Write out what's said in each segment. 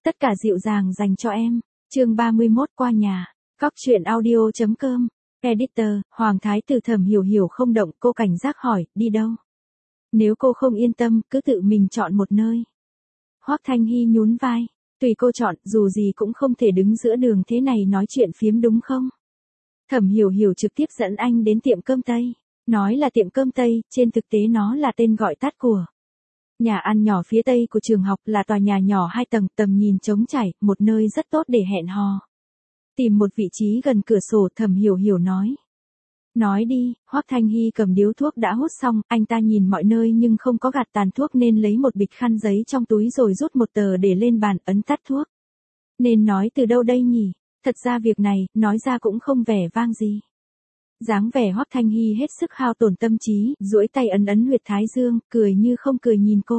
Tất cả dịu dàng dành cho em. Chương 31 qua nhà. Cóc truyện audio.com. Editor, Hoàng Thái Tử Thẩm Hiểu Hiểu không động, cô cảnh giác hỏi, đi đâu? Nếu cô không yên tâm, cứ tự mình chọn một nơi. Hoắc Thanh Hy nhún vai, tùy cô chọn, dù gì cũng không thể đứng giữa đường thế này nói chuyện phiếm đúng không? Thẩm Hiểu Hiểu trực tiếp dẫn anh đến tiệm cơm Tây. Nói là tiệm cơm Tây, trên thực tế nó là tên gọi tắt của nhà ăn nhỏ phía tây của trường học, là tòa nhà nhỏ 2 tầng, tầm nhìn trống trải, một nơi rất tốt để hẹn hò. Tìm một vị trí gần cửa sổ, Thẩm Hiểu Hiểu nói. Nói đi, Hoắc Thanh Hy cầm điếu thuốc đã hút xong, anh ta nhìn mọi nơi nhưng không có gạt tàn thuốc nên lấy một bịch khăn giấy trong túi rồi rút một tờ để lên bàn, ấn tắt thuốc. Nên nói từ đâu đây nhỉ? Thật ra việc này, nói ra cũng không vẻ vang gì. Dáng vẻ Hoắc Thanh Hy hết sức hao tổn tâm trí, duỗi tay ấn ấn huyệt thái dương, cười như không cười nhìn cô.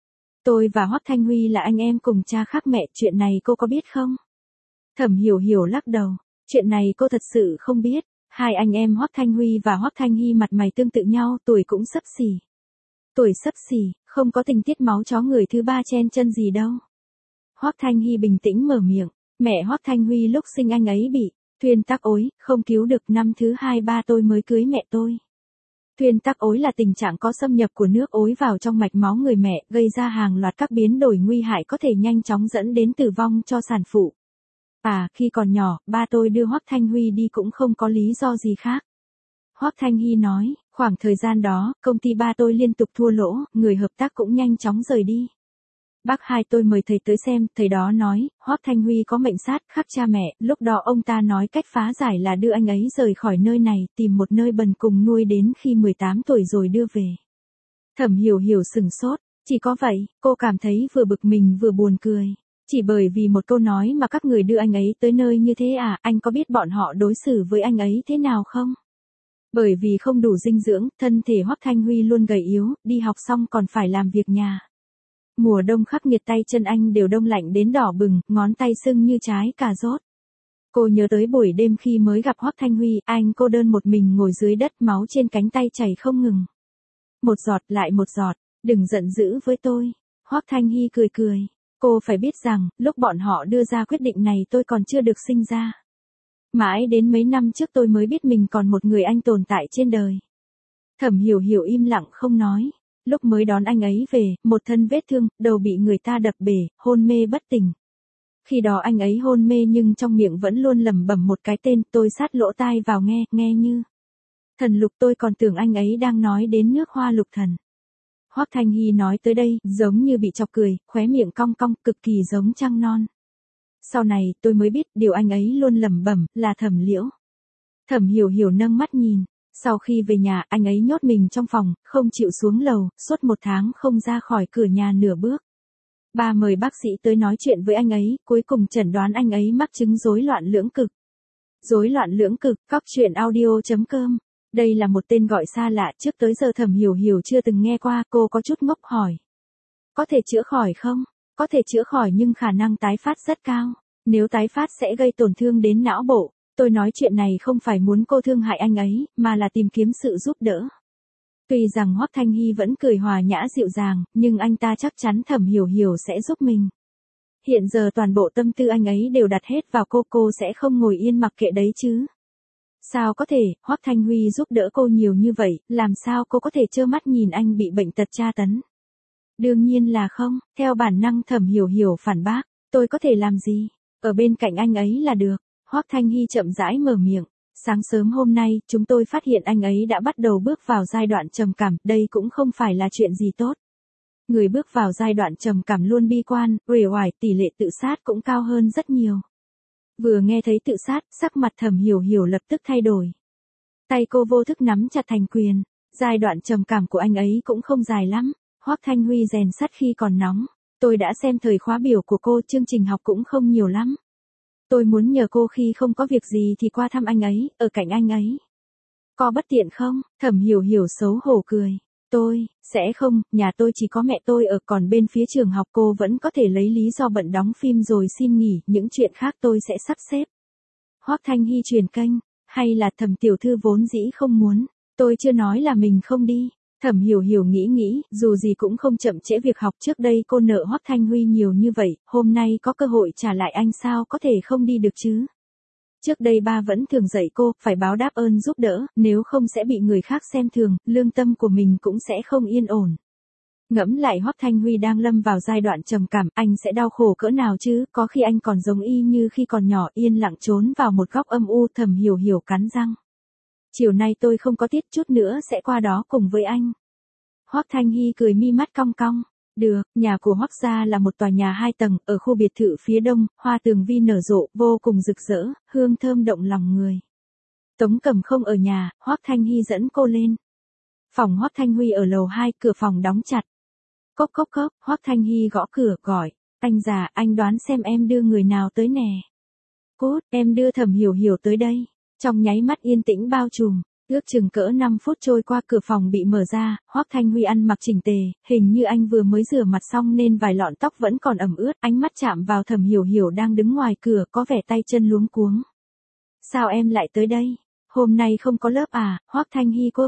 Tôi và Hoắc Thanh Huy là anh em cùng cha khác mẹ, chuyện này cô có biết không? Thẩm Hiểu Hiểu lắc đầu, chuyện này cô thật sự không biết. Hai anh em Hoắc Thanh Huy và Hoắc Thanh Hy mặt mày tương tự nhau, tuổi cũng xấp xỉ. Tuổi xấp xỉ, không có tình tiết máu chó người thứ ba chen chân gì đâu. Hoắc Thanh Hy bình tĩnh mở miệng, mẹ Hoắc Thanh Huy lúc sinh anh ấy bị thuyên tắc ối, không cứu được, năm thứ 2 ba tôi mới cưới mẹ tôi. Thuyên tắc ối là tình trạng có xâm nhập của nước ối vào trong mạch máu người mẹ, gây ra hàng loạt các biến đổi nguy hại có thể nhanh chóng dẫn đến tử vong cho sản phụ. Khi còn nhỏ, ba tôi đưa Hoắc Thanh Huy đi cũng không có lý do gì khác. Hoắc Thanh Hy nói, khoảng thời gian đó, công ty ba tôi liên tục thua lỗ, người hợp tác cũng nhanh chóng rời đi. Bác hai tôi mời thầy tới xem, thầy đó nói, Hoắc Thanh Huy có mệnh sát, khắc cha mẹ, lúc đó ông ta nói cách phá giải là đưa anh ấy rời khỏi nơi này, tìm một nơi bần cùng nuôi đến khi 18 tuổi rồi đưa về. Thẩm Hiểu Hiểu sừng sốt, chỉ có vậy, cô cảm thấy vừa bực mình vừa buồn cười. Chỉ bởi vì một câu nói mà các người đưa anh ấy tới nơi như thế à, anh có biết bọn họ đối xử với anh ấy thế nào không? Bởi vì không đủ dinh dưỡng, thân thể Hoắc Thanh Huy luôn gầy yếu, đi học xong còn phải làm việc nhà. Mùa đông khắc nghiệt, tay chân anh đều đông lạnh đến đỏ bừng, ngón tay sưng như trái cà rốt. Cô nhớ tới buổi đêm khi mới gặp Hoắc Thanh Huy, anh cô đơn một mình ngồi dưới đất, máu trên cánh tay chảy không ngừng. Một giọt lại một giọt, đừng giận dữ với tôi. Hoắc Thanh Hy cười cười. Cô phải biết rằng, lúc bọn họ đưa ra quyết định này tôi còn chưa được sinh ra. Mãi đến mấy năm trước tôi mới biết mình còn một người anh tồn tại trên đời. Thẩm Hiểu Hiểu im lặng không nói. Lúc mới đón anh ấy về, một thân vết thương, đầu bị người ta đập bể, hôn mê bất tỉnh. Khi đó anh ấy hôn mê nhưng trong miệng vẫn luôn lẩm bẩm một cái tên, tôi sát lỗ tai vào nghe như thần lục, tôi còn tưởng anh ấy đang nói đến nước hoa lục thần. Hoắc Thanh Hy nói tới đây, giống như bị chọc cười, khóe miệng cong cong, cực kỳ giống trăng non. Sau này, tôi mới biết, điều anh ấy luôn lẩm bẩm, là Thẩm Liễu. Thẩm Hiểu Hiểu nâng mắt nhìn. Sau khi về nhà, anh ấy nhốt mình trong phòng, không chịu xuống lầu, suốt 1 tháng không ra khỏi cửa nhà nửa bước. Ba mời bác sĩ tới nói chuyện với anh ấy, cuối cùng chẩn đoán anh ấy mắc chứng rối loạn lưỡng cực. Rối loạn lưỡng cực, cóc truyện audio.com. Đây là một tên gọi xa lạ, trước tới giờ Thẩm Hiểu Hiểu chưa từng nghe qua, cô có chút ngốc hỏi. Có thể chữa khỏi không? Có thể chữa khỏi nhưng khả năng tái phát rất cao. Nếu tái phát sẽ gây tổn thương đến não bộ. Tôi nói chuyện này không phải muốn cô thương hại anh ấy, mà là tìm kiếm sự giúp đỡ. Tuy rằng Hoắc Thanh Hy vẫn cười hòa nhã dịu dàng, nhưng anh ta chắc chắn Thẩm Hiểu Hiểu sẽ giúp mình. Hiện giờ toàn bộ tâm tư anh ấy đều đặt hết vào cô sẽ không ngồi yên mặc kệ đấy chứ. Sao có thể, Hoắc Thanh Huy giúp đỡ cô nhiều như vậy, làm sao cô có thể trơ mắt nhìn anh bị bệnh tật tra tấn? Đương nhiên là không, theo bản năng Thẩm Hiểu Hiểu phản bác, tôi có thể làm gì? Ở bên cạnh anh ấy là được. Hoắc Thanh Hy chậm rãi mở miệng. Sáng sớm hôm nay, chúng tôi phát hiện anh ấy đã bắt đầu bước vào giai đoạn trầm cảm, đây cũng không phải là chuyện gì tốt. Người bước vào giai đoạn trầm cảm luôn bi quan, uể oải, tỷ lệ tự sát cũng cao hơn rất nhiều. Vừa nghe thấy tự sát, sắc mặt Thẩm Hiểu Hiểu lập tức thay đổi. Tay cô vô thức nắm chặt thành quyền. Giai đoạn trầm cảm của anh ấy cũng không dài lắm. Hoắc Thanh Huy rèn sắt khi còn nóng. Tôi đã xem thời khóa biểu của cô, chương trình học cũng không nhiều lắm. Tôi muốn nhờ cô khi không có việc gì thì qua thăm anh ấy, ở cạnh anh ấy. Có bất tiện không? Thẩm Hiểu Hiểu xấu hổ cười. Tôi, sẽ không, nhà tôi chỉ có mẹ tôi ở, còn bên phía trường học cô vẫn có thể lấy lý do bận đóng phim rồi xin nghỉ, những chuyện khác tôi sẽ sắp xếp. Hoắc Thanh Hy truyền kênh, hay là Thẩm tiểu thư vốn dĩ không muốn, tôi chưa nói là mình không đi. Thẩm Hiểu Hiểu nghĩ nghĩ, dù gì cũng không chậm trễ việc học, trước đây cô nợ Hoắc Thanh Huy nhiều như vậy, hôm nay có cơ hội trả lại anh sao có thể không đi được chứ. Trước đây ba vẫn thường dạy cô, phải báo đáp ơn giúp đỡ, nếu không sẽ bị người khác xem thường, lương tâm của mình cũng sẽ không yên ổn. Ngẫm lại Hoắc Thanh Huy đang lâm vào giai đoạn trầm cảm, anh sẽ đau khổ cỡ nào chứ, có khi anh còn giống y như khi còn nhỏ, yên lặng trốn vào một góc âm u. Thẩm Hiểu Hiểu cắn răng. Chiều nay tôi không có tiết, chút nữa sẽ qua đó cùng với anh. Hoắc Thanh Hy cười mi mắt cong cong. Được, nhà của Hoắc gia là một tòa nhà 2 tầng, ở khu biệt thự phía đông, hoa tường vi nở rộ, vô cùng rực rỡ, hương thơm động lòng người. Tống Cẩm không ở nhà, Hoắc Thanh Hy dẫn cô lên. Phòng Hoắc Thanh Huy ở lầu 2, cửa phòng đóng chặt. Cốc cốc cốc, Hoắc Thanh Hy gõ cửa, gọi. Anh già, anh đoán xem em đưa người nào tới nè. Cốt, em đưa Thẩm Hiểu Hiểu tới đây. Trong nháy mắt yên tĩnh bao trùm. Ước chừng cỡ 5 phút trôi qua, cửa phòng bị mở ra, Hoắc Thanh Huy ăn mặc chỉnh tề, hình như anh vừa mới rửa mặt xong nên vài lọn tóc vẫn còn ẩm ướt, ánh mắt chạm vào Thẩm Hiểu Hiểu đang đứng ngoài cửa, có vẻ tay chân luống cuống. Sao em lại tới đây? Hôm nay không có lớp à? Hoắc Thanh Hy cô.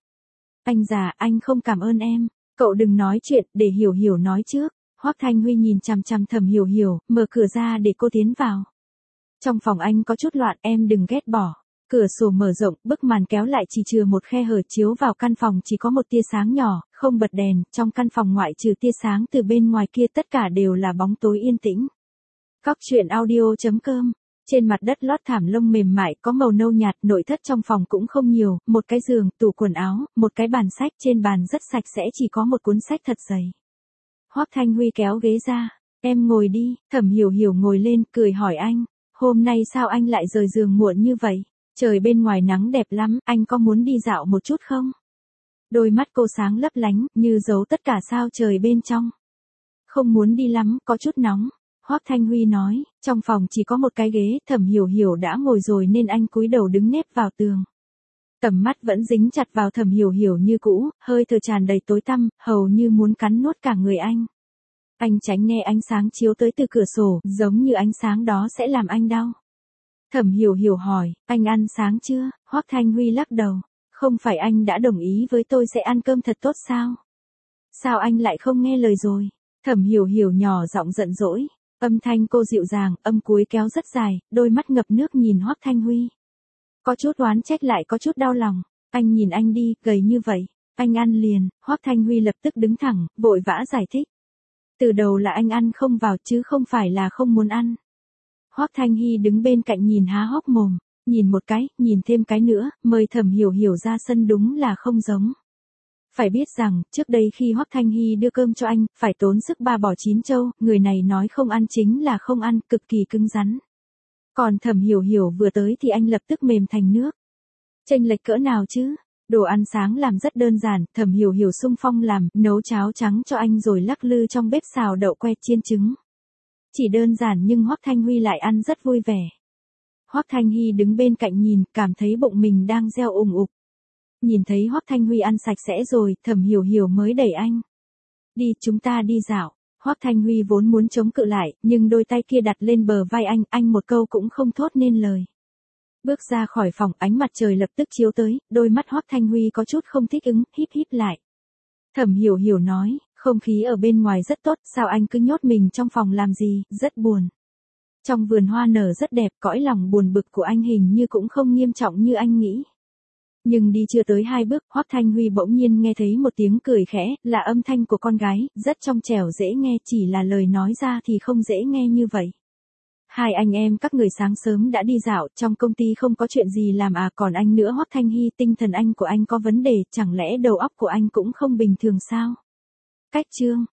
Anh già, anh không cảm ơn em. Cậu đừng nói chuyện, để Hiểu Hiểu nói trước. Hoắc Thanh Huy nhìn chằm chằm Thẩm Hiểu Hiểu, mở cửa ra để cô tiến vào. Trong phòng anh có chút loạn, em đừng ghét bỏ. Cửa sổ mở rộng, bức màn kéo lại chỉ chừa một khe hở chiếu vào căn phòng, chỉ có một tia sáng nhỏ, không bật đèn, trong căn phòng ngoại trừ tia sáng từ bên ngoài kia tất cả đều là bóng tối yên tĩnh. Cóc truyện audio.com. Trên mặt đất lót thảm lông mềm mại có màu nâu nhạt, nội thất trong phòng cũng không nhiều, một cái giường, tủ quần áo, một cái bàn sách, trên bàn rất sạch sẽ chỉ có một cuốn sách thật dày. Hoắc Thanh Huy kéo ghế ra, em ngồi đi. Thẩm Hiểu Hiểu ngồi lên, cười hỏi anh, hôm nay sao anh lại rời giường muộn như vậy? Trời bên ngoài nắng đẹp lắm, anh có muốn đi dạo một chút không? Đôi mắt cô sáng lấp lánh, như giấu tất cả sao trời bên trong. Không muốn đi lắm, có chút nóng. Hoắc Thanh Huy nói, trong phòng chỉ có một cái ghế, Thẩm Hiểu Hiểu đã ngồi rồi nên anh cúi đầu đứng nép vào tường. Tầm mắt vẫn dính chặt vào Thẩm Hiểu Hiểu như cũ, hơi thở tràn đầy tối tăm, hầu như muốn cắn nuốt cả người anh. Anh tránh né ánh sáng chiếu tới từ cửa sổ, giống như ánh sáng đó sẽ làm anh đau. Thẩm Hiểu Hiểu hỏi, anh ăn sáng chưa? Hoắc Thanh Huy lắc đầu, không phải anh đã đồng ý với tôi sẽ ăn cơm thật tốt sao? Sao anh lại không nghe lời rồi? Thẩm Hiểu Hiểu nhỏ giọng giận dỗi, âm thanh cô dịu dàng, âm cuối kéo rất dài, đôi mắt ngập nước nhìn Hoắc Thanh Huy. Có chút oán trách lại có chút đau lòng, anh nhìn anh đi, gầy như vậy, anh ăn liền. Hoắc Thanh Huy lập tức đứng thẳng, vội vã giải thích. Từ đầu là anh ăn không vào chứ không phải là không muốn ăn. Hoắc Thanh Hy đứng bên cạnh nhìn há hốc mồm, nhìn một cái, nhìn thêm cái nữa, mời Thẩm Hiểu Hiểu ra sân đúng là không giống. Phải biết rằng, trước đây khi Hoắc Thanh Hy đưa cơm cho anh, phải tốn sức ba bỏ chín châu, người này nói không ăn chính là không ăn, cực kỳ cứng rắn. Còn Thẩm Hiểu Hiểu vừa tới thì anh lập tức mềm thành nước. Chênh lệch cỡ nào chứ? Đồ ăn sáng làm rất đơn giản, Thẩm Hiểu Hiểu xung phong làm, nấu cháo trắng cho anh rồi lắc lư trong bếp xào đậu que chiên trứng. Chỉ đơn giản nhưng Hoắc Thanh Huy lại ăn rất vui vẻ. Hoắc Thanh Hy đứng bên cạnh nhìn, cảm thấy bụng mình đang reo ùng ục. Nhìn thấy Hoắc Thanh Huy ăn sạch sẽ rồi, Thẩm Hiểu Hiểu mới đẩy anh. Đi, chúng ta đi dạo. Hoắc Thanh Huy vốn muốn chống cự lại, nhưng đôi tay kia đặt lên bờ vai anh một câu cũng không thốt nên lời. Bước ra khỏi phòng, ánh mặt trời lập tức chiếu tới, đôi mắt Hoắc Thanh Huy có chút không thích ứng, híp híp lại. Thẩm Hiểu Hiểu nói, không khí ở bên ngoài rất tốt, sao anh cứ nhốt mình trong phòng làm gì, rất buồn. Trong vườn hoa nở rất đẹp, cõi lòng buồn bực của anh hình như cũng không nghiêm trọng như anh nghĩ. Nhưng đi chưa tới 2 bước, Hoắc Thanh Huy bỗng nhiên nghe thấy một tiếng cười khẽ, là âm thanh của con gái, rất trong trẻo dễ nghe, chỉ là lời nói ra thì không dễ nghe như vậy. Hai anh em các người sáng sớm đã đi dạo, trong công ty không có chuyện gì làm à, còn anh nữa Hoắc Thanh Hy, tinh thần anh của anh có vấn đề, chẳng lẽ đầu óc của anh cũng không bình thường sao? Cách chương